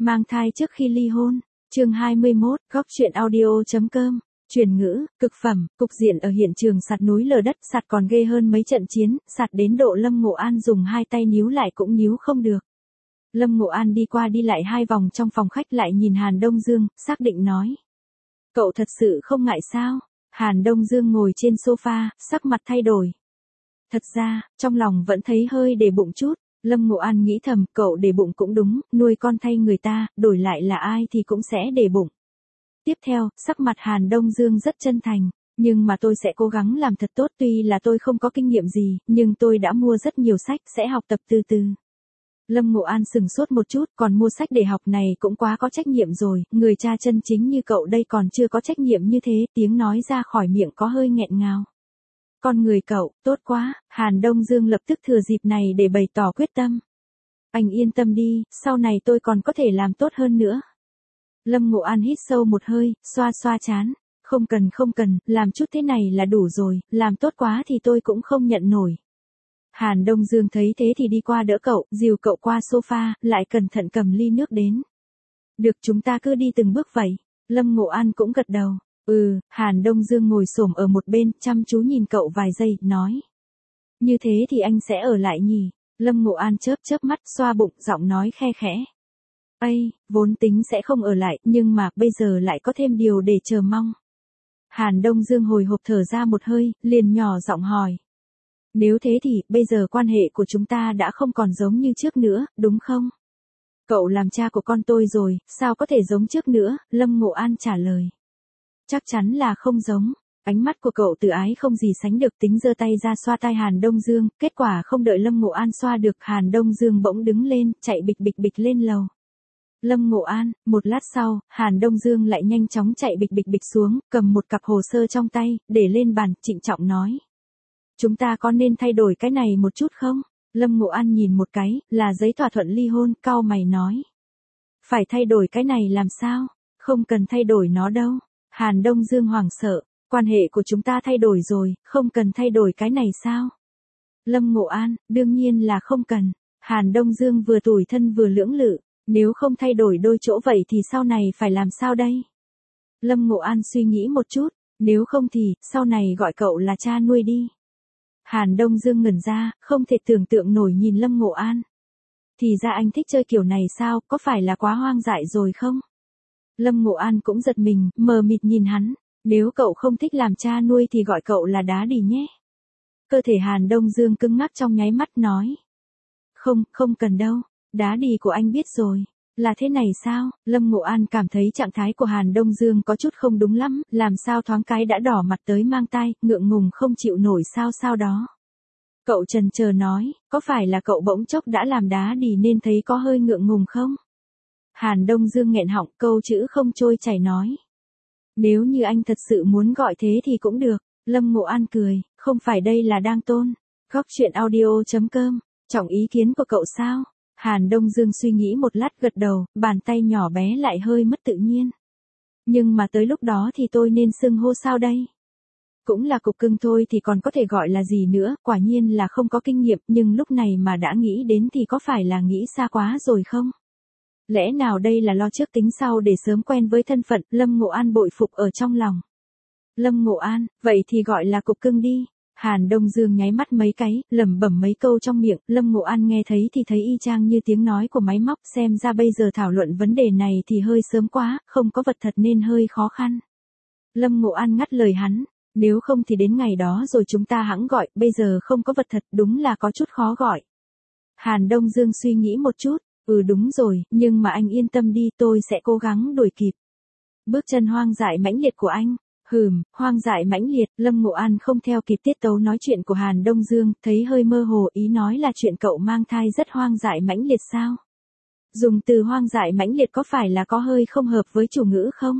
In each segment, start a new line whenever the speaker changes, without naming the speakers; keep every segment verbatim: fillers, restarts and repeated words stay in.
Mang thai trước khi ly hôn, chương hai mươi mốt, góc truyện audio.com, truyền ngữ, cực phẩm, cục diện ở hiện trường sạt núi lở đất, sạt còn ghê hơn mấy trận chiến, sạt đến độ Lâm Ngộ An dùng hai tay níu lại cũng níu không được. Lâm Ngộ An đi qua đi lại hai vòng trong phòng khách lại nhìn Hàn Đông Dương, xác định nói. Cậu thật sự không ngại sao? Hàn Đông Dương ngồi trên sofa, sắc mặt thay đổi. Thật ra, trong lòng vẫn thấy hơi để bụng chút. Lâm Ngộ An nghĩ thầm, cậu để bụng cũng đúng, nuôi con thay người ta, đổi lại là ai thì cũng sẽ để bụng. Tiếp theo, sắc mặt Hàn Đông Dương rất chân thành, nhưng mà tôi sẽ cố gắng làm thật tốt, tuy là tôi không có kinh nghiệm gì, nhưng tôi đã mua rất nhiều sách, sẽ học tập từ từ. Lâm Ngộ An sừng sốt một chút, còn mua sách để học này cũng quá có trách nhiệm rồi, người cha chân chính như cậu đây còn chưa có trách nhiệm như thế, tiếng nói ra khỏi miệng có hơi nghẹn ngào. Con người cậu, tốt quá, Hàn Đông Dương lập tức thừa dịp này để bày tỏ quyết tâm. Anh yên tâm đi, sau này tôi còn có thể làm tốt hơn nữa. Lâm Ngộ An hít sâu một hơi, xoa xoa trán. Không cần không cần, làm chút thế này là đủ rồi, làm tốt quá thì tôi cũng không nhận nổi. Hàn Đông Dương thấy thế thì đi qua đỡ cậu, dìu cậu qua sofa, lại cẩn thận cầm ly nước đến. Được, chúng ta cứ đi từng bước vậy. Lâm Ngộ An cũng gật đầu. Ừ, Hàn Đông Dương ngồi xổm ở một bên, chăm chú nhìn cậu vài giây, nói. Như thế thì anh sẽ ở lại nhỉ? Lâm Ngộ An chớp chớp mắt, xoa bụng, giọng nói khe khẽ. Ây, vốn tính sẽ không ở lại, nhưng mà bây giờ lại có thêm điều để chờ mong. Hàn Đông Dương hồi hộp thở ra một hơi, liền nhỏ giọng hỏi. Nếu thế thì, bây giờ quan hệ của chúng ta đã không còn giống như trước nữa, đúng không? Cậu làm cha của con tôi rồi, sao có thể giống trước nữa? Lâm Ngộ An trả lời. Chắc chắn là không giống. Ánh mắt của cậu tự ái không gì sánh được, tính giơ tay ra xoa tai Hàn Đông Dương, kết quả không đợi Lâm Ngộ An xoa được, Hàn Đông Dương bỗng đứng lên, chạy bịch bịch bịch lên lầu. Lâm Ngộ An, một lát sau, Hàn Đông Dương lại nhanh chóng chạy bịch bịch bịch xuống, cầm một cặp hồ sơ trong tay, để lên bàn, trịnh trọng nói. Chúng ta có nên thay đổi cái này một chút không? Lâm Ngộ An nhìn một cái, là giấy thỏa thuận ly hôn, cau mày nói. Phải thay đổi cái này làm sao? Không cần thay đổi nó đâu. Hàn Đông Dương hoảng sợ, quan hệ của chúng ta thay đổi rồi, không cần thay đổi cái này sao? Lâm Ngộ An, đương nhiên là không cần. Hàn Đông Dương vừa tủi thân vừa lưỡng lự, nếu không thay đổi đôi chỗ vậy thì sau này phải làm sao đây? Lâm Ngộ An suy nghĩ một chút, nếu không thì, sau này gọi cậu là cha nuôi đi. Hàn Đông Dương ngẩn ra, không thể tưởng tượng nổi nhìn Lâm Ngộ An. Thì ra anh thích chơi kiểu này sao, có phải là quá hoang dại rồi không? Lâm Ngộ An cũng giật mình, mờ mịt nhìn hắn, nếu cậu không thích làm cha nuôi thì gọi cậu là đá đì nhé. Cơ thể Hàn Đông Dương cứng ngắc trong nháy mắt nói. Không, không cần đâu, đá đì của anh biết rồi. Là thế này sao? Lâm Ngộ An cảm thấy trạng thái của Hàn Đông Dương có chút không đúng lắm, làm sao thoáng cái đã đỏ mặt tới mang tai, ngượng ngùng không chịu nổi sao sao đó. Cậu chần chờ nói, có phải là cậu bỗng chốc đã làm đá đì nên thấy có hơi ngượng ngùng không? Hàn Đông Dương nghẹn họng, câu chữ không trôi chảy nói. Nếu như anh thật sự muốn gọi thế thì cũng được. Lâm Ngộ An cười, không phải đây là đang tôn. Góc truyện audio.com, trọng ý kiến của cậu sao? Hàn Đông Dương suy nghĩ một lát gật đầu, bàn tay nhỏ bé lại hơi mất tự nhiên. Nhưng mà tới lúc đó thì tôi nên xưng hô sao đây? Cũng là cục cưng thôi thì còn có thể gọi là gì nữa, quả nhiên là không có kinh nghiệm, nhưng lúc này mà đã nghĩ đến thì có phải là nghĩ xa quá rồi không? Lẽ nào đây là lo trước tính sau để sớm quen với thân phận? Lâm Ngộ An bội phục ở trong lòng. Lâm Ngộ An, vậy thì gọi là cục cưng đi. Hàn Đông Dương nháy mắt mấy cái, lẩm bẩm mấy câu trong miệng, Lâm Ngộ An nghe thấy thì thấy y chang như tiếng nói của máy móc, xem ra bây giờ thảo luận vấn đề này thì hơi sớm quá, không có vật thật nên hơi khó khăn. Lâm Ngộ An ngắt lời hắn, nếu không thì đến ngày đó rồi chúng ta hẵng gọi, bây giờ không có vật thật, đúng là có chút khó gọi. Hàn Đông Dương suy nghĩ một chút, ừ đúng rồi, nhưng mà anh yên tâm đi, tôi sẽ cố gắng đuổi kịp. Bước chân hoang dại mãnh liệt của anh. Hừm, hoang dại mãnh liệt, Lâm Ngộ An không theo kịp tiết tấu nói chuyện của Hàn Đông Dương, thấy hơi mơ hồ, ý nói là chuyện cậu mang thai rất hoang dại mãnh liệt sao? Dùng từ hoang dại mãnh liệt có phải là có hơi không hợp với chủ ngữ không?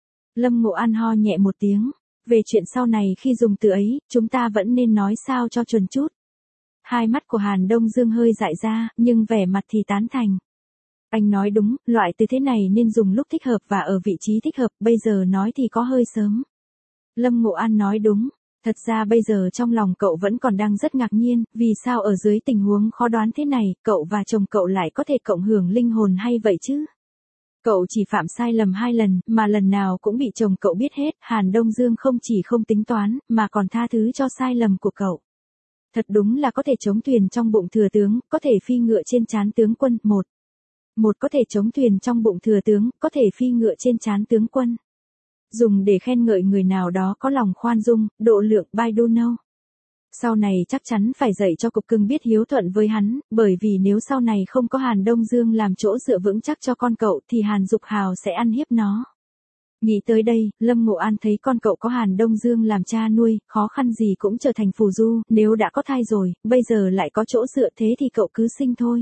Lâm Ngộ An ho nhẹ một tiếng, về chuyện sau này khi dùng từ ấy, chúng ta vẫn nên nói sao cho chuẩn chút. Hai mắt của Hàn Đông Dương hơi dại ra, nhưng vẻ mặt thì tán thành. Anh nói đúng, loại từ thế này nên dùng lúc thích hợp và ở vị trí thích hợp, bây giờ nói thì có hơi sớm. Lâm Ngộ An nói đúng, thật ra bây giờ trong lòng cậu vẫn còn đang rất ngạc nhiên, vì sao ở dưới tình huống khó đoán thế này, cậu và chồng cậu lại có thể cộng hưởng linh hồn hay vậy chứ? Cậu chỉ phạm sai lầm hai lần, mà lần nào cũng bị chồng cậu biết hết, Hàn Đông Dương không chỉ không tính toán, mà còn tha thứ cho sai lầm của cậu. Thật đúng là có thể chống thuyền trong bụng thừa tướng, có thể phi ngựa trên trán tướng quân, một. Một có thể chống thuyền trong bụng thừa tướng, có thể phi ngựa trên trán tướng quân. Dùng để khen ngợi người nào đó có lòng khoan dung, độ lượng, by do know. Sau này chắc chắn phải dạy cho cục cưng biết hiếu thuận với hắn, bởi vì nếu sau này không có Hàn Đông Dương làm chỗ dựa vững chắc cho con cậu thì Hàn Dục Hào sẽ ăn hiếp nó. Nghĩ tới đây, Lâm Ngộ An thấy con cậu có Hàn Đông Dương làm cha nuôi, khó khăn gì cũng trở thành phù du, nếu đã có thai rồi, bây giờ lại có chỗ dựa thế thì cậu cứ sinh thôi.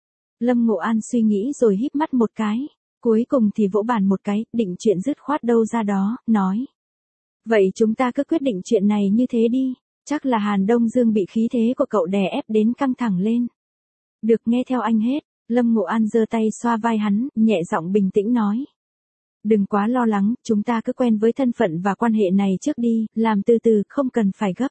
Lâm Ngộ An suy nghĩ rồi híp mắt một cái, cuối cùng thì vỗ bàn một cái, định chuyện dứt khoát đâu ra đó, nói. Vậy chúng ta cứ quyết định chuyện này như thế đi. Chắc là Hàn Đông Dương bị khí thế của cậu đè ép đến căng thẳng lên. Được, nghe theo anh hết. Lâm Ngộ An giơ tay xoa vai hắn, nhẹ giọng bình tĩnh nói. Đừng quá lo lắng, chúng ta cứ quen với thân phận và quan hệ này trước đi, làm từ từ, không cần phải gấp.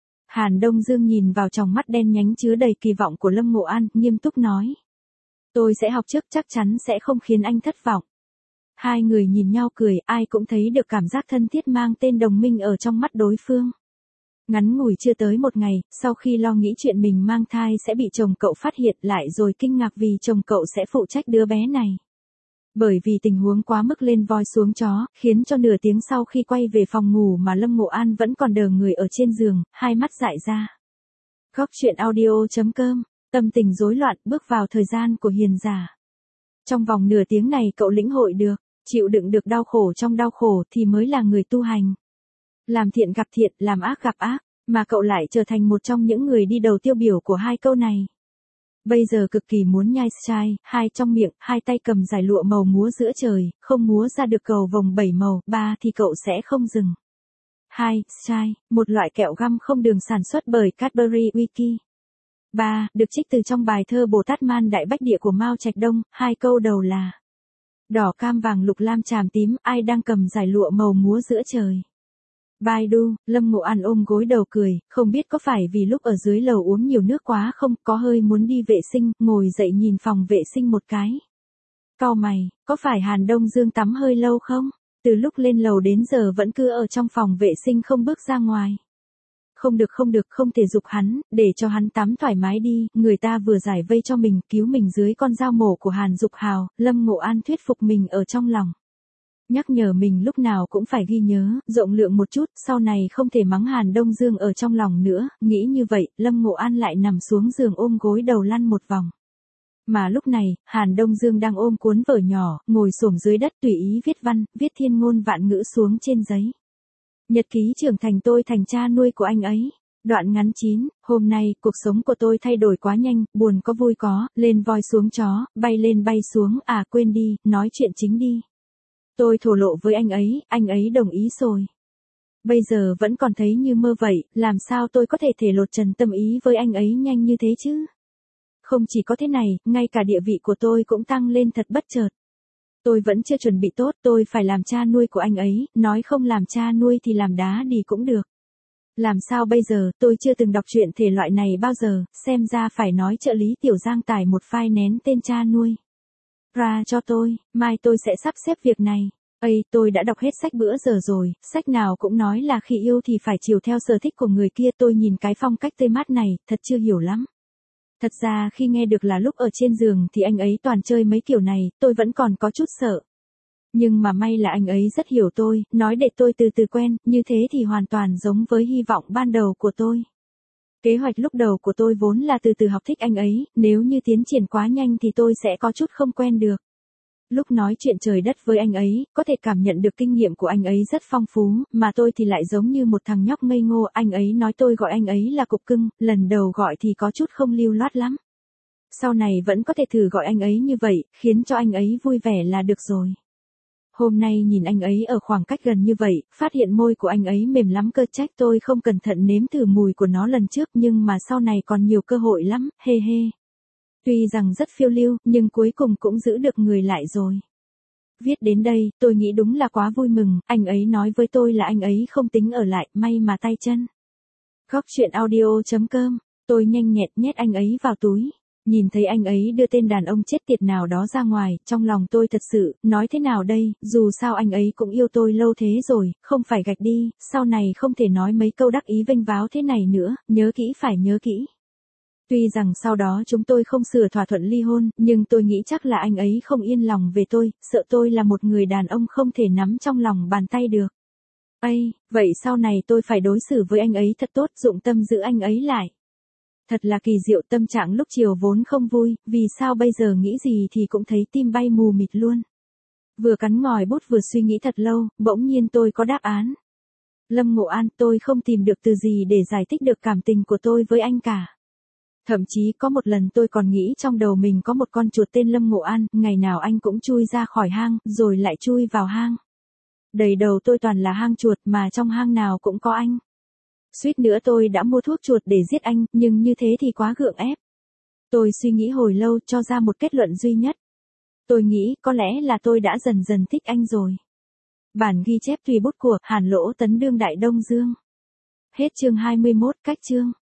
Hàn Đông Dương nhìn vào tròng mắt đen nhánh chứa đầy kỳ vọng của Lâm Ngộ An, nghiêm túc nói. Tôi sẽ học trước, chắc chắn sẽ không khiến anh thất vọng. Hai người nhìn nhau cười, ai cũng thấy được cảm giác thân thiết mang tên đồng minh ở trong mắt đối phương. Ngắn ngủi chưa tới một ngày, sau khi lo nghĩ chuyện mình mang thai sẽ bị chồng cậu phát hiện lại rồi kinh ngạc vì chồng cậu sẽ phụ trách đứa bé này. Bởi vì tình huống quá mức lên voi xuống chó, khiến cho nửa tiếng sau khi quay về phòng ngủ mà Lâm Ngộ An vẫn còn đờ người ở trên giường, hai mắt dại ra. Góc truyện audio chấm com, tâm tình rối loạn bước vào thời gian của hiền giả. Trong vòng nửa tiếng này cậu lĩnh hội được, chịu đựng được đau khổ trong đau khổ thì mới là người tu hành. Làm thiện gặp thiện, làm ác gặp ác, mà cậu lại trở thành một trong những người đi đầu tiêu biểu của hai câu này. Bây giờ cực kỳ muốn nhai chai, hai trong miệng, hai tay cầm giải lụa màu múa giữa trời, không múa ra được cầu vồng bảy màu, ba thì cậu sẽ không dừng. Hai, chai, một loại kẹo găm không đường sản xuất bởi Cadbury Wiki. Ba, được trích từ trong bài thơ Bồ Tát Man Đại Bách Địa của Mao Trạch Đông, hai câu đầu là đỏ cam vàng lục lam tràm tím, ai đang cầm giải lụa màu múa giữa trời. Baidu, Lâm Ngộ An ôm gối đầu cười, không biết có phải vì lúc ở dưới lầu uống nhiều nước quá không, có hơi muốn đi vệ sinh, ngồi dậy nhìn phòng vệ sinh một cái. Cau mày, có phải Hàn Đông Dương tắm hơi lâu không? Từ lúc lên lầu đến giờ vẫn cứ ở trong phòng vệ sinh không bước ra ngoài. Không được không được, không thể giục hắn, để cho hắn tắm thoải mái đi, người ta vừa giải vây cho mình, cứu mình dưới con dao mổ của Hàn Dục Hào, Lâm Ngộ An thuyết phục mình ở trong lòng. Nhắc nhở mình lúc nào cũng phải ghi nhớ, rộng lượng một chút, sau này không thể mắng Hàn Đông Dương ở trong lòng nữa, nghĩ như vậy, Lâm Ngộ An lại nằm xuống giường ôm gối đầu lăn một vòng. Mà lúc này, Hàn Đông Dương đang ôm cuốn vở nhỏ, ngồi xổm dưới đất tùy ý viết văn, viết thiên ngôn vạn ngữ xuống trên giấy. Nhật ký trưởng thành tôi thành cha nuôi của anh ấy. Đoạn ngắn chín, hôm nay, cuộc sống của tôi thay đổi quá nhanh, buồn có vui có, lên voi xuống chó, bay lên bay xuống, à quên đi, nói chuyện chính đi. Tôi thổ lộ với anh ấy, anh ấy đồng ý rồi. Bây giờ vẫn còn thấy như mơ vậy, làm sao tôi có thể thể lột trần tâm ý với anh ấy nhanh như thế chứ? Không chỉ có thế này, ngay cả địa vị của tôi cũng tăng lên thật bất chợt. Tôi vẫn chưa chuẩn bị tốt, tôi phải làm cha nuôi của anh ấy, nói không làm cha nuôi thì làm đá đi cũng được. Làm sao bây giờ, tôi chưa từng đọc truyện thể loại này bao giờ, xem ra phải nói trợ lý Tiểu Giang tải một file nén tên cha nuôi ra cho tôi, mai tôi sẽ sắp xếp việc này. Ây, tôi đã đọc hết sách bữa giờ rồi, sách nào cũng nói là khi yêu thì phải chiều theo sở thích của người kia, tôi nhìn cái phong cách tê mát này, thật chưa hiểu lắm. Thật ra khi nghe được là lúc ở trên giường thì anh ấy toàn chơi mấy kiểu này, tôi vẫn còn có chút sợ. Nhưng mà may là anh ấy rất hiểu tôi, nói để tôi từ từ quen, như thế thì hoàn toàn giống với hy vọng ban đầu của tôi. Kế hoạch lúc đầu của tôi vốn là từ từ học thích anh ấy, nếu như tiến triển quá nhanh thì tôi sẽ có chút không quen được. Lúc nói chuyện trời đất với anh ấy, có thể cảm nhận được kinh nghiệm của anh ấy rất phong phú, mà tôi thì lại giống như một thằng nhóc ngây ngô, anh ấy nói tôi gọi anh ấy là cục cưng, lần đầu gọi thì có chút không lưu loát lắm. Sau này vẫn có thể thử gọi anh ấy như vậy, khiến cho anh ấy vui vẻ là được rồi. Hôm nay nhìn anh ấy ở khoảng cách gần như vậy, phát hiện môi của anh ấy mềm lắm cơ, trách tôi không cẩn thận nếm thử mùi của nó lần trước, nhưng mà sau này còn nhiều cơ hội lắm, hê hê. Tuy rằng rất phiêu lưu, nhưng cuối cùng cũng giữ được người lại rồi. Viết đến đây, tôi nghĩ đúng là quá vui mừng, anh ấy nói với tôi là anh ấy không tính ở lại, may mà tay chân. Góc truyện audio chấm com, tôi nhanh nhẹn nhét anh ấy vào túi. Nhìn thấy anh ấy đưa tên đàn ông chết tiệt nào đó ra ngoài, trong lòng tôi thật sự, nói thế nào đây, dù sao anh ấy cũng yêu tôi lâu thế rồi, không phải gạch đi, sau này không thể nói mấy câu đắc ý vênh váo thế này nữa, nhớ kỹ phải nhớ kỹ. Tuy rằng sau đó chúng tôi không sửa thỏa thuận ly hôn, nhưng tôi nghĩ chắc là anh ấy không yên lòng về tôi, sợ tôi là một người đàn ông không thể nắm trong lòng bàn tay được. Ây, vậy sau này tôi phải đối xử với anh ấy thật tốt, dụng tâm giữ anh ấy lại. Thật là kỳ diệu, tâm trạng lúc chiều vốn không vui, vì sao bây giờ nghĩ gì thì cũng thấy tim bay mù mịt luôn. Vừa cắn ngòi bút vừa suy nghĩ thật lâu, bỗng nhiên tôi có đáp án. Lâm Ngộ An, tôi không tìm được từ gì để giải thích được cảm tình của tôi với anh cả. Thậm chí có một lần tôi còn nghĩ trong đầu mình có một con chuột tên Lâm Ngộ An, ngày nào anh cũng chui ra khỏi hang, rồi lại chui vào hang. Đầy đầu tôi toàn là hang chuột mà trong hang nào cũng có anh. Suýt nữa tôi đã mua thuốc chuột để giết anh, nhưng như thế thì quá gượng ép. Tôi suy nghĩ hồi lâu cho ra một kết luận duy nhất. Tôi nghĩ có lẽ là tôi đã dần dần thích anh rồi. Bản ghi chép tùy bút của Hàn Lỗ Tấn Đương Đại Đông Dương. Hết chương hai mươi mốt, cách chương.